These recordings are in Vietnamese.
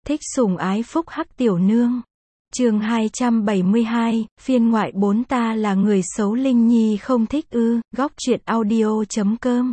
Thích sủng ái phúc hắc tiểu nương. Chương 272, phiên ngoại 4 ta là người xấu Linh Nhi không thích ư, góc truyện audio.com.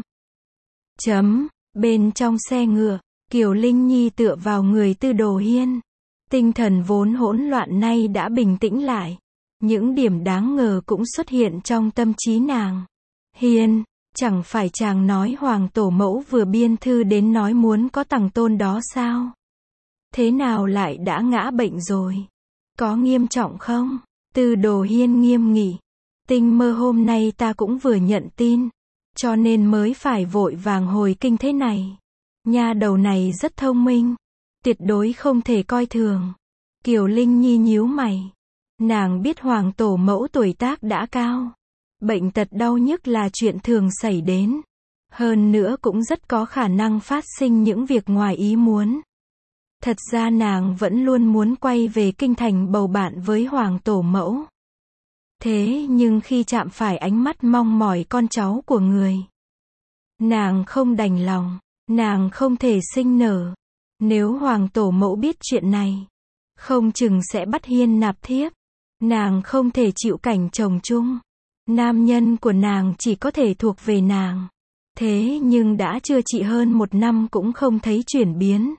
Bên trong xe ngựa, Kiều Linh Nhi tựa vào người Tư Đồ Hiên. Tinh thần vốn hỗn loạn nay đã bình tĩnh lại. Những điểm đáng ngờ cũng xuất hiện trong tâm trí nàng. Hiên, chẳng phải chàng nói Hoàng Tổ Mẫu vừa biên thư đến nói muốn có tằng tôn đó sao? Thế nào lại đã ngã bệnh rồi? Có nghiêm trọng không? Tư Đồ Hiên nghiêm nghị. Tinh mơ hôm nay ta cũng vừa nhận tin, cho nên mới phải vội vàng hồi kinh thế này. Nha đầu này rất thông minh, tuyệt đối không thể coi thường. Kiều Linh Nhi nhíu mày. Nàng biết Hoàng Tổ Mẫu tuổi tác đã cao. Bệnh tật đau nhức là chuyện thường xảy đến. Hơn nữa cũng rất có khả năng phát sinh những việc ngoài ý muốn. Thật ra nàng vẫn luôn muốn quay về kinh thành bầu bạn với Hoàng Tổ Mẫu. Thế nhưng khi chạm phải ánh mắt mong mỏi con cháu của người, nàng không đành lòng, nàng không thể sinh nở. Nếu Hoàng Tổ Mẫu biết chuyện này, không chừng sẽ bắt Hiên nạp thiếp. Nàng không thể chịu cảnh chồng chung. Nam nhân của nàng chỉ có thể thuộc về nàng. Thế nhưng đã chữa trị hơn 1 năm cũng không thấy chuyển biến.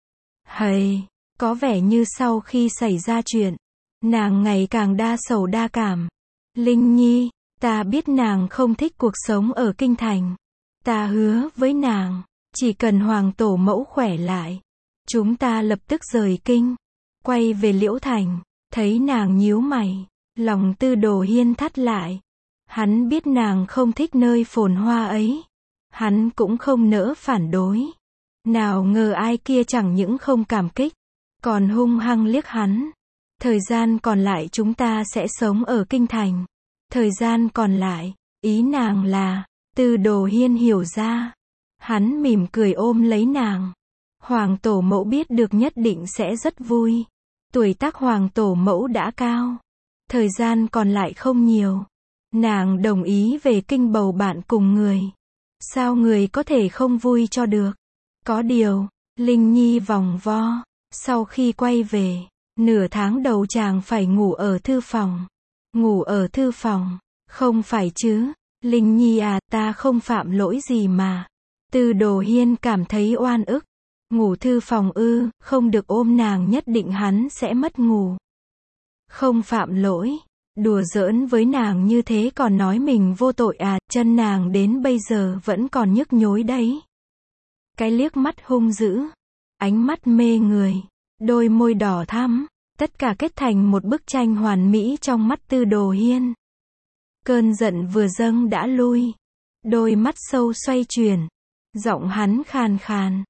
Có vẻ như sau khi xảy ra chuyện, nàng ngày càng đa sầu đa cảm. Linh Nhi, ta biết nàng không thích cuộc sống ở kinh thành. Ta hứa với nàng, chỉ cần Hoàng Tổ Mẫu khỏe lại, chúng ta lập tức rời kinh, quay về Liễu Thành. Thấy nàng nhíu mày, lòng Tư Đồ Hiên thắt lại. Hắn biết nàng không thích nơi phồn hoa ấy. Hắn cũng không nỡ phản đối. Nào ngờ ai kia chẳng những không cảm kích, còn hung hăng liếc hắn. Thời gian còn lại chúng ta sẽ sống ở kinh thành. Thời gian còn lại, ý nàng là, Tư Đồ Hiên hiểu ra. Hắn mỉm cười ôm lấy nàng. Hoàng Tổ Mẫu biết được nhất định sẽ rất vui. Tuổi tác Hoàng Tổ Mẫu đã cao. Thời gian còn lại không nhiều. Nàng đồng ý về kinh bầu bạn cùng người. Sao người có thể không vui cho được? Có điều, Linh Nhi vòng vo. Sau khi quay về, nửa tháng đầu chàng phải ngủ ở thư phòng. Ngủ ở thư phòng? Không phải chứ. Linh Nhi à, ta không phạm lỗi gì mà. Tư Đồ Hiên cảm thấy oan ức. Ngủ thư phòng ư, không được ôm nàng nhất định hắn sẽ mất ngủ. Không phạm lỗi. Đùa giỡn với nàng như thế còn nói mình vô tội à, chân nàng đến bây giờ vẫn còn nhức nhối đấy. Cái liếc mắt hung dữ, ánh mắt mê người, đôi môi đỏ thắm, tất cả kết thành một bức tranh hoàn mỹ trong mắt Tư Đồ Hiên. Cơn giận vừa dâng đã lui, đôi mắt sâu xoay chuyển, giọng hắn khàn khàn,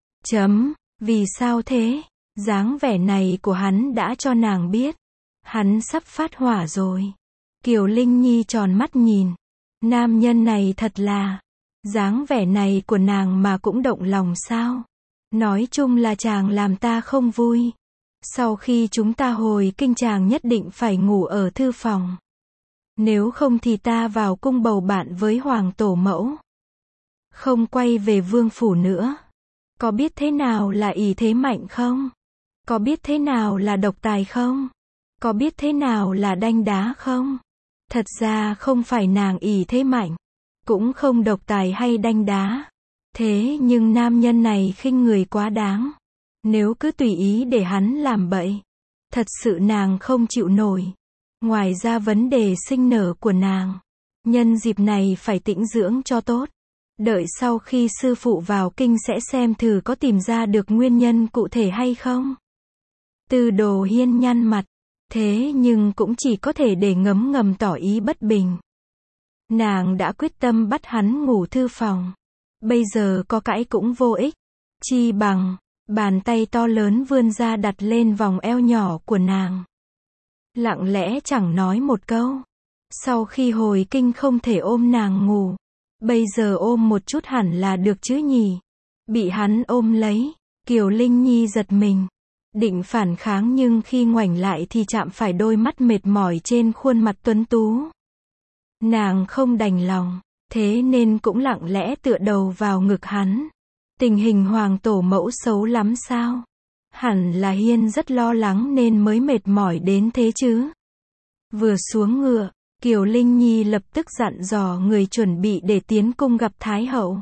vì sao thế? Dáng vẻ này của hắn đã cho nàng biết, hắn sắp phát hỏa rồi. Kiều Linh Nhi tròn mắt nhìn, nam nhân này thật là, dáng vẻ này của nàng mà cũng động lòng sao? Nói chung là chàng làm ta không vui. Sau khi chúng ta hồi kinh chàng nhất định phải ngủ ở thư phòng. Nếu không thì ta vào cung bầu bạn với Hoàng Tổ Mẫu. Không quay về vương phủ nữa. Có biết thế nào là ỷ thế mạnh không? Có biết thế nào là độc tài không? Có biết thế nào là đanh đá không? Thật ra không phải nàng ỷ thế mạnh, cũng không độc tài hay đanh đá. Thế nhưng nam nhân này khinh người quá đáng. Nếu cứ tùy ý để hắn làm bậy, thật sự nàng không chịu nổi. Ngoài ra vấn đề sinh nở của nàng, nhân dịp này phải tĩnh dưỡng cho tốt. Đợi sau khi sư phụ vào kinh sẽ xem thử có tìm ra được nguyên nhân cụ thể hay không. Tư Đồ Hiên nhăn mặt, thế nhưng cũng chỉ có thể để ngấm ngầm tỏ ý bất bình. Nàng đã quyết tâm bắt hắn ngủ thư phòng. Bây giờ có cãi cũng vô ích. Chi bằng, bàn tay to lớn vươn ra đặt lên vòng eo nhỏ của nàng. Lặng lẽ chẳng nói một câu. Sau khi hồi kinh không thể ôm nàng ngủ. Bây giờ ôm một chút hẳn là được chứ nhỉ? Bị hắn ôm lấy, Kiều Linh Nhi giật mình. Định phản kháng nhưng khi ngoảnh lại thì chạm phải đôi mắt mệt mỏi trên khuôn mặt tuấn tú. Nàng không đành lòng, thế nên cũng lặng lẽ tựa đầu vào ngực hắn. Tình hình Hoàng Tổ Mẫu xấu lắm sao? Hẳn là Hiên rất lo lắng nên mới mệt mỏi đến thế chứ. Vừa xuống ngựa, Kiều Linh Nhi lập tức dặn dò người chuẩn bị để tiến cung gặp Thái hậu.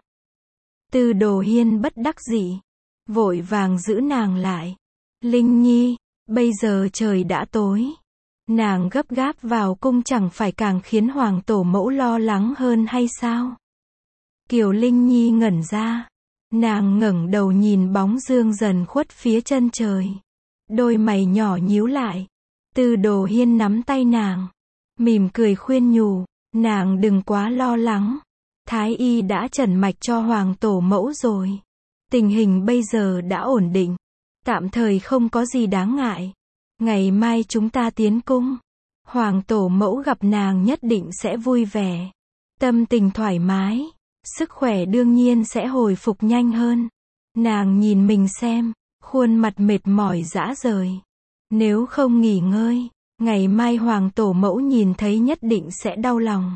Tư Đồ Hiên bất đắc dĩ, vội vàng giữ nàng lại. Linh Nhi, bây giờ trời đã tối. Nàng gấp gáp vào cung chẳng phải càng khiến hoàng tổ mẫu lo lắng hơn hay sao? Kiều Linh Nhi ngẩn ra. Nàng ngẩng đầu nhìn bóng dương dần khuất phía chân trời. Đôi mày nhỏ nhíu lại. Tư Đồ Hiên nắm tay nàng, mỉm cười khuyên nhủ, nàng đừng quá lo lắng. Thái y đã trần mạch cho hoàng tổ mẫu rồi. Tình hình bây giờ đã ổn định. Tạm thời không có gì đáng ngại. Ngày mai chúng ta tiến cung. Hoàng tổ mẫu gặp nàng nhất định sẽ vui vẻ. Tâm tình thoải mái. Sức khỏe đương nhiên sẽ hồi phục nhanh hơn. Nàng nhìn mình xem. Khuôn mặt mệt mỏi rã rời. Nếu không nghỉ ngơi, ngày mai hoàng tổ mẫu nhìn thấy nhất định sẽ đau lòng.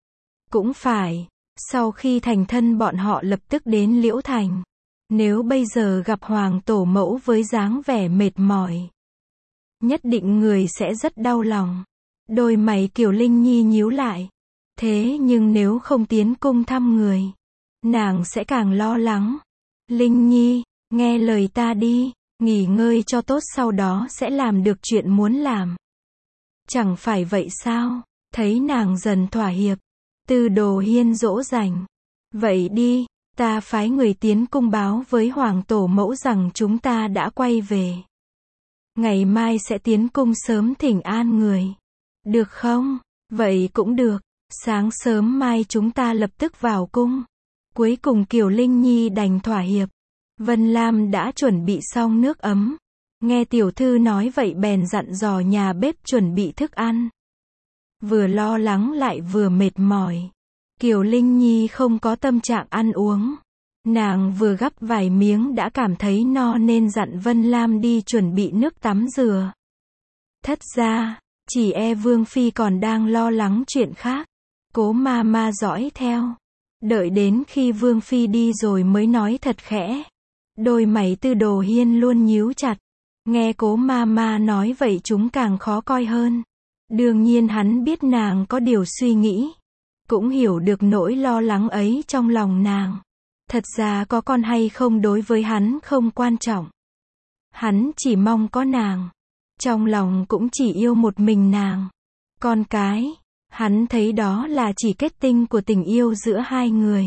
Cũng phải. Sau khi thành thân bọn họ lập tức đến Liễu Thành. Nếu bây giờ gặp hoàng tổ mẫu với dáng vẻ mệt mỏi, nhất định người sẽ rất đau lòng. Đôi mày Kiều Linh Nhi nhíu lại. Thế nhưng nếu không tiến cung thăm người, nàng sẽ càng lo lắng. Linh Nhi, nghe lời ta đi, nghỉ ngơi cho tốt sau đó sẽ làm được chuyện muốn làm. Chẳng phải vậy sao? Thấy nàng dần thỏa hiệp, Tư Đồ Hiên dỗ dành. Vậy đi, ta phái người tiến cung báo với hoàng tổ mẫu rằng chúng ta đã quay về. Ngày mai sẽ tiến cung sớm thỉnh an người. Được không? Vậy cũng được. Sáng sớm mai chúng ta lập tức vào cung. Cuối cùng Kiều Linh Nhi đành thỏa hiệp. Vân Lam đã chuẩn bị xong nước ấm. Nghe tiểu thư nói vậy bèn dặn dò nhà bếp chuẩn bị thức ăn. Vừa lo lắng lại vừa mệt mỏi. Kiều Linh Nhi không có tâm trạng ăn uống. Nàng vừa gắp vài miếng đã cảm thấy no nên dặn Vân Lam đi chuẩn bị nước tắm rửa. Thất ra, chỉ Vương Phi còn đang lo lắng chuyện khác. Cố ma ma dõi theo. Đợi đến khi Vương Phi đi rồi mới nói thật khẽ. Đôi mày Tư Đồ Hiên luôn nhíu chặt. Nghe cố ma ma nói vậy chúng càng khó coi hơn. Đương nhiên hắn biết nàng có điều suy nghĩ. Cũng hiểu được nỗi lo lắng ấy trong lòng nàng. Thật ra có con hay không đối với hắn không quan trọng. Hắn chỉ mong có nàng. Trong lòng cũng chỉ yêu một mình nàng. Con cái, hắn thấy đó là chỉ kết tinh của tình yêu giữa hai người.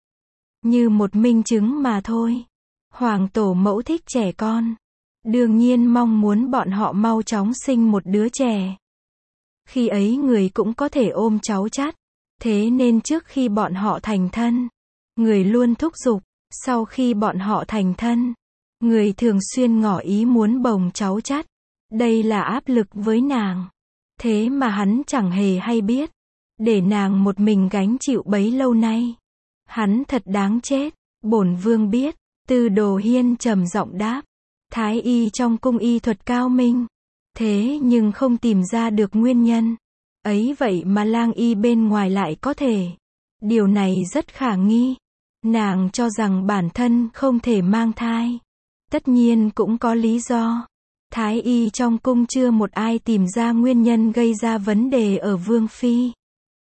Như một minh chứng mà thôi. Hoàng tổ mẫu thích trẻ con. Đương nhiên mong muốn bọn họ mau chóng sinh một đứa trẻ. Khi ấy người cũng có thể ôm cháu chắt. Thế nên trước khi bọn họ thành thân, người luôn thúc giục. Sau khi bọn họ thành thân, người thường xuyên ngỏ ý muốn bồng cháu chắt. Đây là áp lực với nàng. Thế mà hắn chẳng hề hay biết. Để nàng một mình gánh chịu bấy lâu nay. Hắn thật đáng chết. Bổn vương biết. Tư Đồ Hiên trầm giọng đáp. Thái y trong cung y thuật cao minh. Thế nhưng không tìm ra được nguyên nhân. Ấy vậy mà lang y bên ngoài lại có thể. Điều này rất khả nghi. Nàng cho rằng bản thân không thể mang thai. Tất nhiên cũng có lý do. Thái y trong cung chưa một ai tìm ra nguyên nhân gây ra vấn đề ở Vương Phi.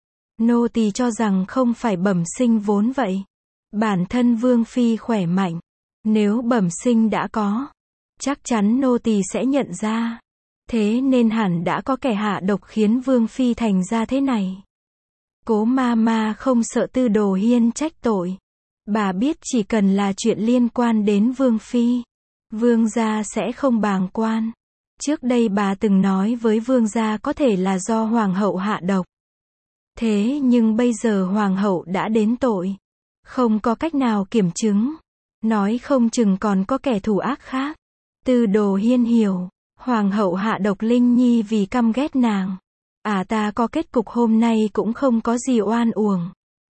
Nô tỳ cho rằng không phải bẩm sinh vốn vậy. Bản thân Vương Phi khỏe mạnh. Nếu bẩm sinh đã có, chắc chắn nô tỳ sẽ nhận ra. Thế nên hẳn đã có kẻ hạ độc khiến Vương Phi thành ra thế này. Cố ma ma không sợ Tư Đồ Hiên trách tội. Bà biết chỉ cần là chuyện liên quan đến Vương Phi, Vương gia sẽ không bàng quan. Trước đây bà từng nói với Vương gia có thể là do Hoàng hậu hạ độc. Thế nhưng bây giờ Hoàng hậu đã đến tội. Không có cách nào kiểm chứng. Nói không chừng còn có kẻ thù ác khác. Tư Đồ Hiên hiểu. Hoàng hậu hạ độc Linh Nhi vì căm ghét nàng. Ta có kết cục hôm nay cũng không có gì oan uổng.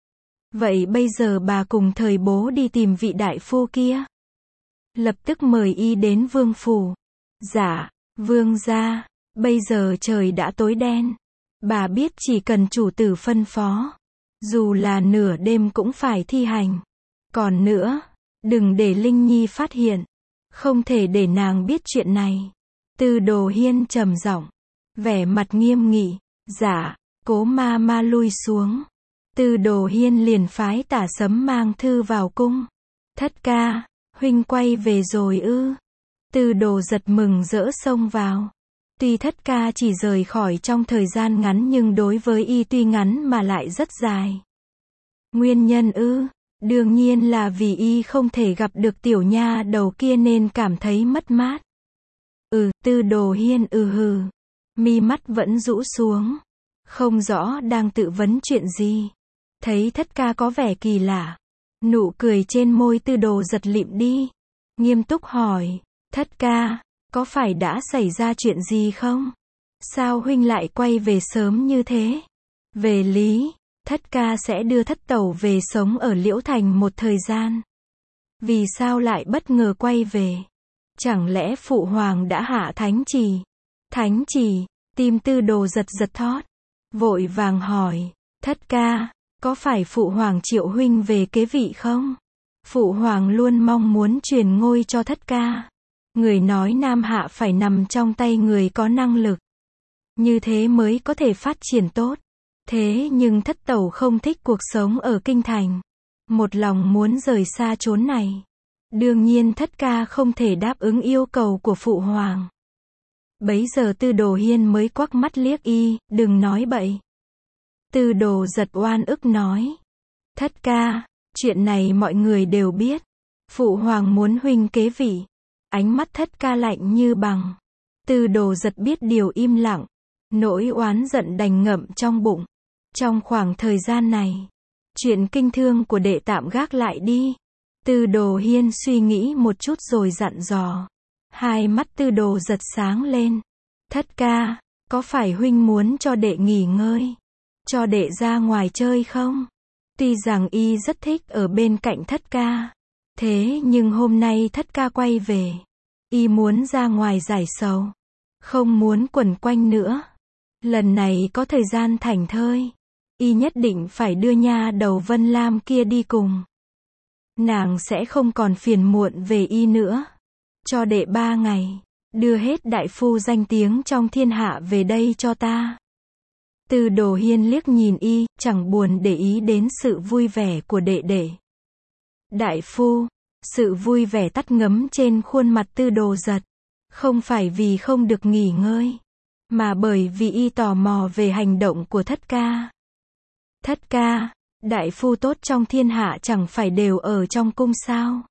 Vậy bây giờ bà cùng thời bố đi tìm vị đại phu kia. Lập tức mời y đến vương phủ. Dạ, vương gia, bây giờ trời đã tối đen. Bà biết chỉ cần chủ tử phân phó. Dù là nửa đêm cũng phải thi hành. Còn nữa, đừng để Linh Nhi phát hiện. Không thể để nàng biết chuyện này. Tư Đồ Hiên trầm giọng, vẻ mặt nghiêm nghị. Dạ, Cố ma ma lui xuống. Tư Đồ Hiên liền phái Tả Sấm mang thư vào cung. Thất ca, huynh quay về rồi ư? Tư Đồ giật mừng rỡ xông vào. Tuy thất ca chỉ rời khỏi trong thời gian ngắn nhưng đối với y tuy ngắn mà lại rất dài. Nguyên nhân ư? Đương nhiên là vì y không thể gặp được tiểu nha đầu kia nên cảm thấy mất mát. Tư Đồ Hiên hừ. Mi mắt vẫn rũ xuống. Không rõ đang tự vấn chuyện gì. Thấy thất ca có vẻ kỳ lạ. Nụ cười trên môi Tư Đồ giật lịm đi. Nghiêm túc hỏi, thất ca, có phải đã xảy ra chuyện gì không? Sao huynh lại quay về sớm như thế? Về lý, thất ca sẽ đưa thất tẩu về sống ở Liễu Thành một thời gian. Vì sao lại bất ngờ quay về? Chẳng lẽ phụ hoàng đã hạ thánh chỉ? Thánh chỉ, tim Tư Đồ giật giật thót. Vội vàng hỏi, thất ca, có phải phụ hoàng triệu huynh về kế vị không? Phụ hoàng luôn mong muốn truyền ngôi cho thất ca. Người nói Nam Hạ phải nằm trong tay người có năng lực. Như thế mới có thể phát triển tốt. Thế nhưng thất tẩu không thích cuộc sống ở kinh thành. Một lòng muốn rời xa chốn này. Đương nhiên thất ca không thể đáp ứng yêu cầu của phụ hoàng. Bấy giờ Tư Đồ Hiên mới quắc mắt liếc y, đừng nói bậy. Tư Đồ giật oan ức nói. Thất ca, chuyện này mọi người đều biết. Phụ hoàng muốn huynh kế vị. Ánh mắt thất ca lạnh như bằng. Tư Đồ giật biết điều im lặng. Nỗi oán giận đành ngậm trong bụng. Trong khoảng thời gian này, chuyện kinh thương của đệ tạm gác lại đi. Tư Đồ Hiên suy nghĩ một chút rồi dặn dò. Hai mắt Tư Đồ giật sáng lên. Thất ca, có phải huynh muốn cho đệ nghỉ ngơi? Cho đệ ra ngoài chơi không? Tuy rằng y rất thích ở bên cạnh thất ca. Thế nhưng hôm nay thất ca quay về. Y muốn ra ngoài giải sầu. Không muốn quẩn quanh nữa. Lần này có thời gian thảnh thơi. Y nhất định phải đưa nha đầu Vân Lam kia đi cùng. Nàng sẽ không còn phiền muộn về y nữa. Cho đệ 3 ngày. Đưa hết đại phu danh tiếng trong thiên hạ về đây cho ta. Tư Đồ Hiên liếc nhìn y, chẳng buồn để ý đến sự vui vẻ của đệ đệ. Đại phu, sự vui vẻ tắt ngấm trên khuôn mặt Tư Đồ giật. Không phải vì không được nghỉ ngơi, mà bởi vì y tò mò về hành động của thất ca. Thất ca, đại phu tốt trong thiên hạ chẳng phải đều ở trong cung sao?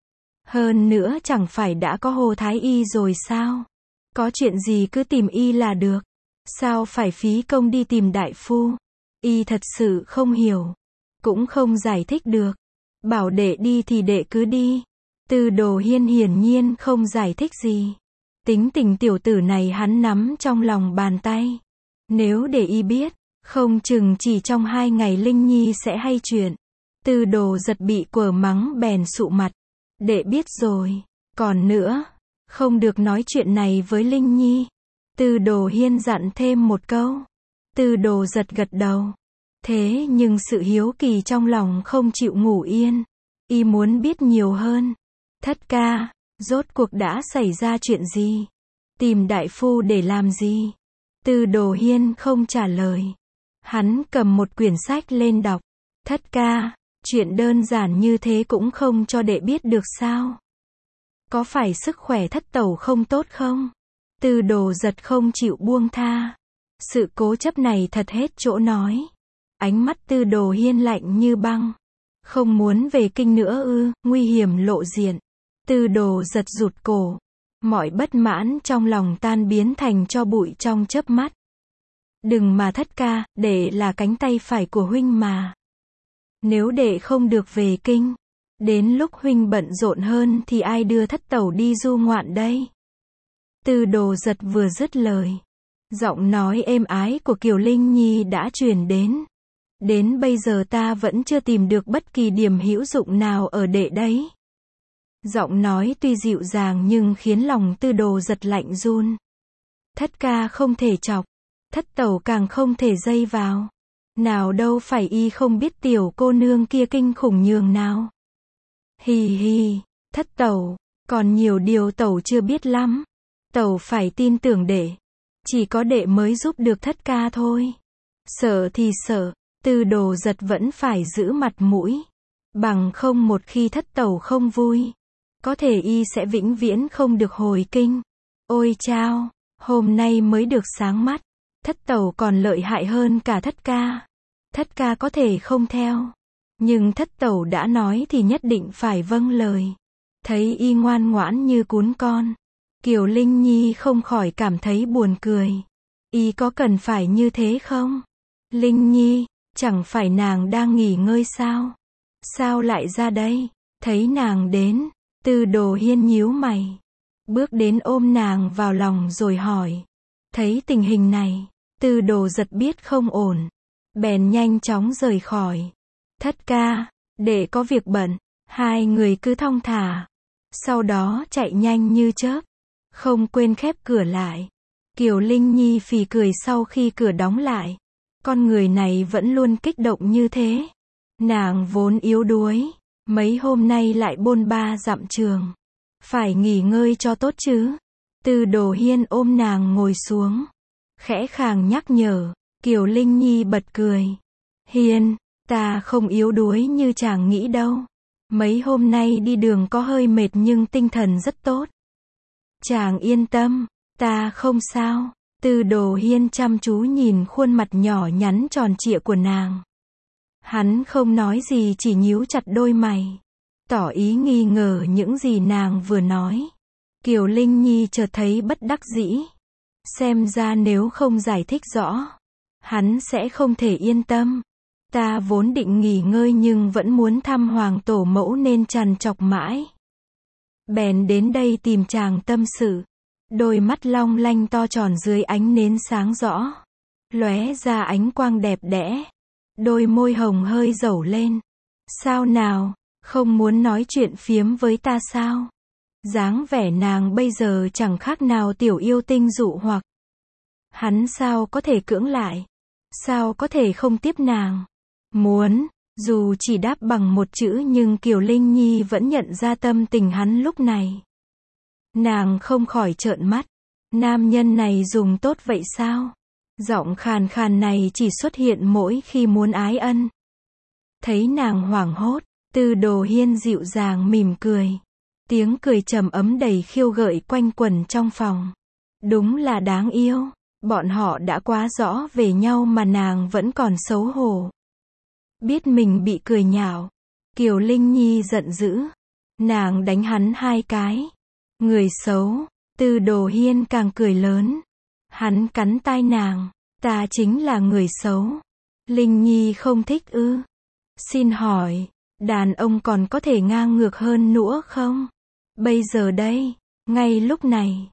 Hơn nữa chẳng phải đã có Hồ Thái Y rồi sao? Có chuyện gì cứ tìm y là được. Sao phải phí công đi tìm đại phu? Y thật sự không hiểu. Cũng không giải thích được. Bảo đệ đi thì đệ cứ đi. Tư Đồ Hiên hiển nhiên không giải thích gì. Tính tình tiểu tử này hắn nắm trong lòng bàn tay. Nếu để y biết, không chừng chỉ trong 2 ngày Linh Nhi sẽ hay chuyện. Tư Đồ giật bị quở mắng bèn sụ mặt. Đệ biết rồi. Còn nữa, không được nói chuyện này với Linh Nhi. Tư Đồ Hiên dặn thêm một câu. Tư Đồ giật gật đầu. Thế nhưng sự hiếu kỳ trong lòng không chịu ngủ yên. Y muốn biết nhiều hơn. Thất ca, rốt cuộc đã xảy ra chuyện gì? Tìm đại phu để làm gì? Tư Đồ Hiên không trả lời. Hắn cầm một quyển sách lên đọc. Thất ca, chuyện đơn giản như thế cũng không cho đệ biết được sao? Có phải sức khỏe thất tẩu không tốt không? Tư Đồ giật không chịu buông tha. Sự cố chấp này thật hết chỗ nói. Ánh mắt Tư Đồ Hiên lạnh như băng. Không muốn về kinh nữa ư? Nguy hiểm lộ diện. Tư Đồ giật rụt cổ. Mọi bất mãn trong lòng tan biến thành tro bụi trong chớp mắt. Đừng mà thất ca, đệ là cánh tay phải của huynh mà. Nếu đệ không được về kinh, đến lúc huynh bận rộn hơn thì ai đưa thất tẩu đi du ngoạn đây? Tư Đồ giật vừa dứt lời, giọng nói êm ái của Kiều Linh Nhi đã truyền đến. Đến bây giờ ta vẫn chưa tìm được bất kỳ điểm hữu dụng nào ở đệ đấy. Giọng nói tuy dịu dàng nhưng khiến lòng Tư Đồ giật lạnh run. Thất ca không thể chọc, thất tẩu càng không thể dây vào. Nào đâu phải y không biết tiểu cô nương kia kinh khủng nhường nào. Hì hì, thất tẩu, Còn nhiều điều tẩu chưa biết lắm. Tẩu phải tin tưởng đệ. Chỉ có đệ mới giúp được thất ca thôi. Sợ thì sợ, Tư Đồ Giật vẫn phải giữ mặt mũi. Bằng không một khi thất tẩu không vui, có thể y sẽ vĩnh viễn không được hồi kinh. Ôi chao, hôm nay mới được sáng mắt. Thất tẩu còn lợi hại hơn cả thất ca. Thất ca có thể không theo, nhưng thất tẩu đã nói thì nhất định phải vâng lời. Thấy y ngoan ngoãn như cún con, Kiều Linh Nhi không khỏi cảm thấy buồn cười. Y có cần phải như thế không? Linh Nhi, chẳng phải nàng đang nghỉ ngơi sao? Sao lại ra đây? Thấy nàng đến, Tư Đồ Hiên nhíu mày, bước đến ôm nàng vào lòng rồi hỏi. Thấy tình hình này, Tư Đồ Giật biết không ổn, bèn nhanh chóng rời khỏi. Thất ca, đệ có việc bận. Hai người cứ thong thả, sau đó chạy nhanh như chớp, không quên khép cửa lại. Kiều Linh Nhi phì cười sau khi cửa đóng lại. Con người này vẫn luôn kích động như thế. Nàng vốn yếu đuối, mấy hôm nay lại bôn ba dặm trường, phải nghỉ ngơi cho tốt chứ. Tư Đồ Hiên ôm nàng ngồi xuống, khẽ khàng nhắc nhở. Kiều Linh Nhi bật cười. Hiên, ta không yếu đuối như chàng nghĩ đâu. Mấy hôm nay đi đường có hơi mệt nhưng tinh thần rất tốt. Chàng yên tâm, ta không sao. Tư Đồ Hiên chăm chú nhìn khuôn mặt nhỏ nhắn tròn trịa của nàng. Hắn không nói gì, chỉ nhíu chặt đôi mày, tỏ ý nghi ngờ những gì nàng vừa nói. Kiều Linh Nhi chợt thấy bất đắc dĩ. Xem ra nếu không giải thích rõ, hắn sẽ không thể yên tâm. Ta vốn định nghỉ ngơi nhưng vẫn muốn thăm Hoàng Tổ Mẫu nên trằn trọc mãi. Bèn đến đây tìm chàng tâm sự. Đôi mắt long lanh to tròn dưới ánh nến sáng rõ, lóe ra ánh quang đẹp đẽ. Đôi môi hồng hơi dẩu lên. Sao nào, không muốn nói chuyện phiếm với ta sao? Dáng vẻ nàng bây giờ chẳng khác nào tiểu yêu tinh dụ hoặc. Hắn sao có thể cưỡng lại? Sao có thể không tiếp nàng? Muốn, dù chỉ đáp bằng một chữ nhưng Kiều Linh Nhi vẫn nhận ra tâm tình hắn lúc này. Nàng không khỏi trợn mắt. Nam nhân này dùng tốt vậy sao? Giọng khàn khàn này chỉ xuất hiện mỗi khi muốn ái ân. Thấy nàng hoảng hốt, Tư Đồ Hiên dịu dàng mỉm cười. Tiếng cười trầm ấm đầy khiêu gợi quanh quẩn trong phòng. Đúng là đáng yêu. Bọn họ đã quá rõ về nhau mà nàng vẫn còn xấu hổ. Biết mình bị cười nhạo, Kiều Linh Nhi giận dữ. Nàng đánh hắn 2 cái. Người xấu. Tư Đồ Hiên càng cười lớn. Hắn cắn tai nàng. Ta chính là người xấu. Linh Nhi không thích ư? Xin hỏi, đàn ông còn có thể ngang ngược hơn nữa không? Bây giờ đây, ngay lúc này,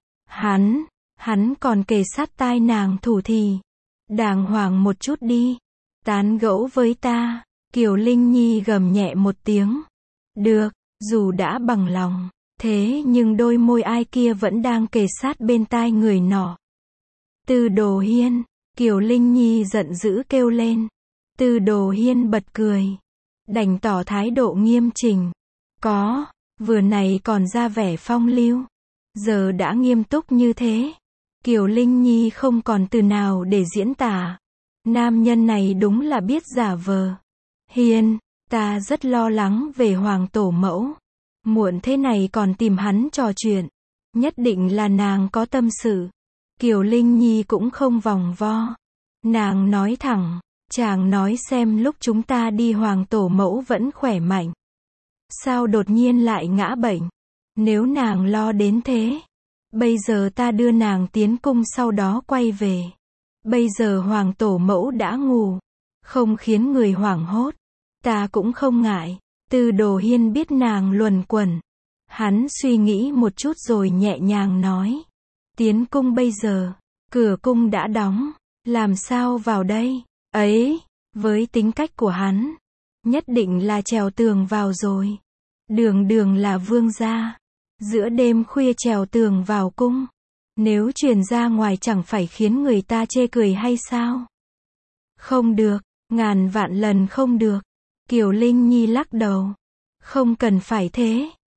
hắn còn kề sát tai nàng thủ thì. Đàng hoàng một chút đi. Tán gẫu với ta. Kiều Linh Nhi gầm nhẹ một tiếng. Được, dù đã bằng lòng, thế nhưng đôi môi ai kia vẫn đang kề sát bên tai người nọ. Tư Đồ Hiên, Kiều Linh Nhi giận dữ kêu lên. Tư Đồ Hiên bật cười, đành tỏ thái độ nghiêm chỉnh. Có, vừa này còn ra vẻ phong lưu, giờ đã nghiêm túc như thế. Kiều Linh Nhi không còn từ nào để diễn tả. Nam nhân này đúng là biết giả vờ. Hiên, ta rất lo lắng về Hoàng Tổ Mẫu. Muộn thế này còn tìm hắn trò chuyện. Nhất định là nàng có tâm sự. Kiều Linh Nhi cũng không vòng vo. Nàng nói thẳng, chàng nói xem lúc chúng ta đi Hoàng Tổ Mẫu vẫn khỏe mạnh. Sao đột nhiên lại ngã bệnh? Nếu nàng lo đến thế, bây giờ ta đưa nàng tiến cung sau đó quay về. Bây giờ Hoàng Tổ Mẫu đã ngủ, không khiến người hoảng hốt. Ta cũng không ngại. Tư Đồ Hiên biết nàng luẩn quẩn. Hắn suy nghĩ một chút rồi nhẹ nhàng nói. Tiến cung bây giờ, cửa cung đã đóng, làm sao vào đây? Ấy, với tính cách của hắn, nhất định là trèo tường vào rồi. Đường đường là vương gia, giữa đêm khuya trèo tường vào cung. Nếu truyền ra ngoài chẳng phải khiến người ta chê cười hay sao? Không được, ngàn vạn lần không được. Kiều Linh Nhi lắc đầu. Không cần phải thế.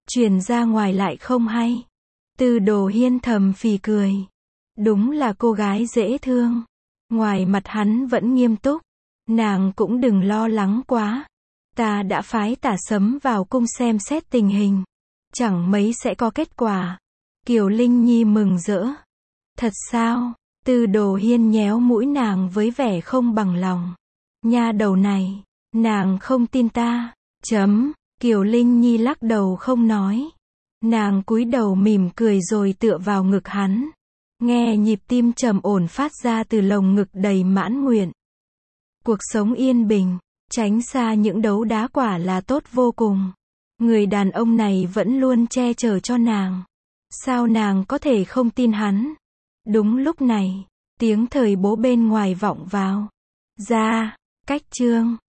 truyền ra ngoài lại không hay. Tư Đồ Hiên thầm phì cười. Đúng là cô gái dễ thương. Ngoài mặt hắn vẫn nghiêm túc. Nàng cũng đừng lo lắng quá. Ta đã phái Tả Sấm vào cung xem xét tình hình. Chẳng mấy sẽ có kết quả. Kiều Linh Nhi mừng rỡ. Thật sao? Tư Đồ Hiên nhéo mũi nàng với vẻ không bằng lòng. Nha đầu này, nàng không tin ta. Kiều Linh Nhi lắc đầu không nói. Nàng cúi đầu mỉm cười rồi tựa vào ngực hắn. Nghe nhịp tim trầm ổn phát ra từ lồng ngực đầy mãn nguyện. Cuộc sống yên bình, tránh xa những đấu đá quả là tốt vô cùng. Người đàn ông này vẫn luôn che chở cho nàng. Sao nàng có thể không tin hắn? Đúng lúc này, tiếng thời bố bên ngoài vọng vào. Ra, Cách Trương.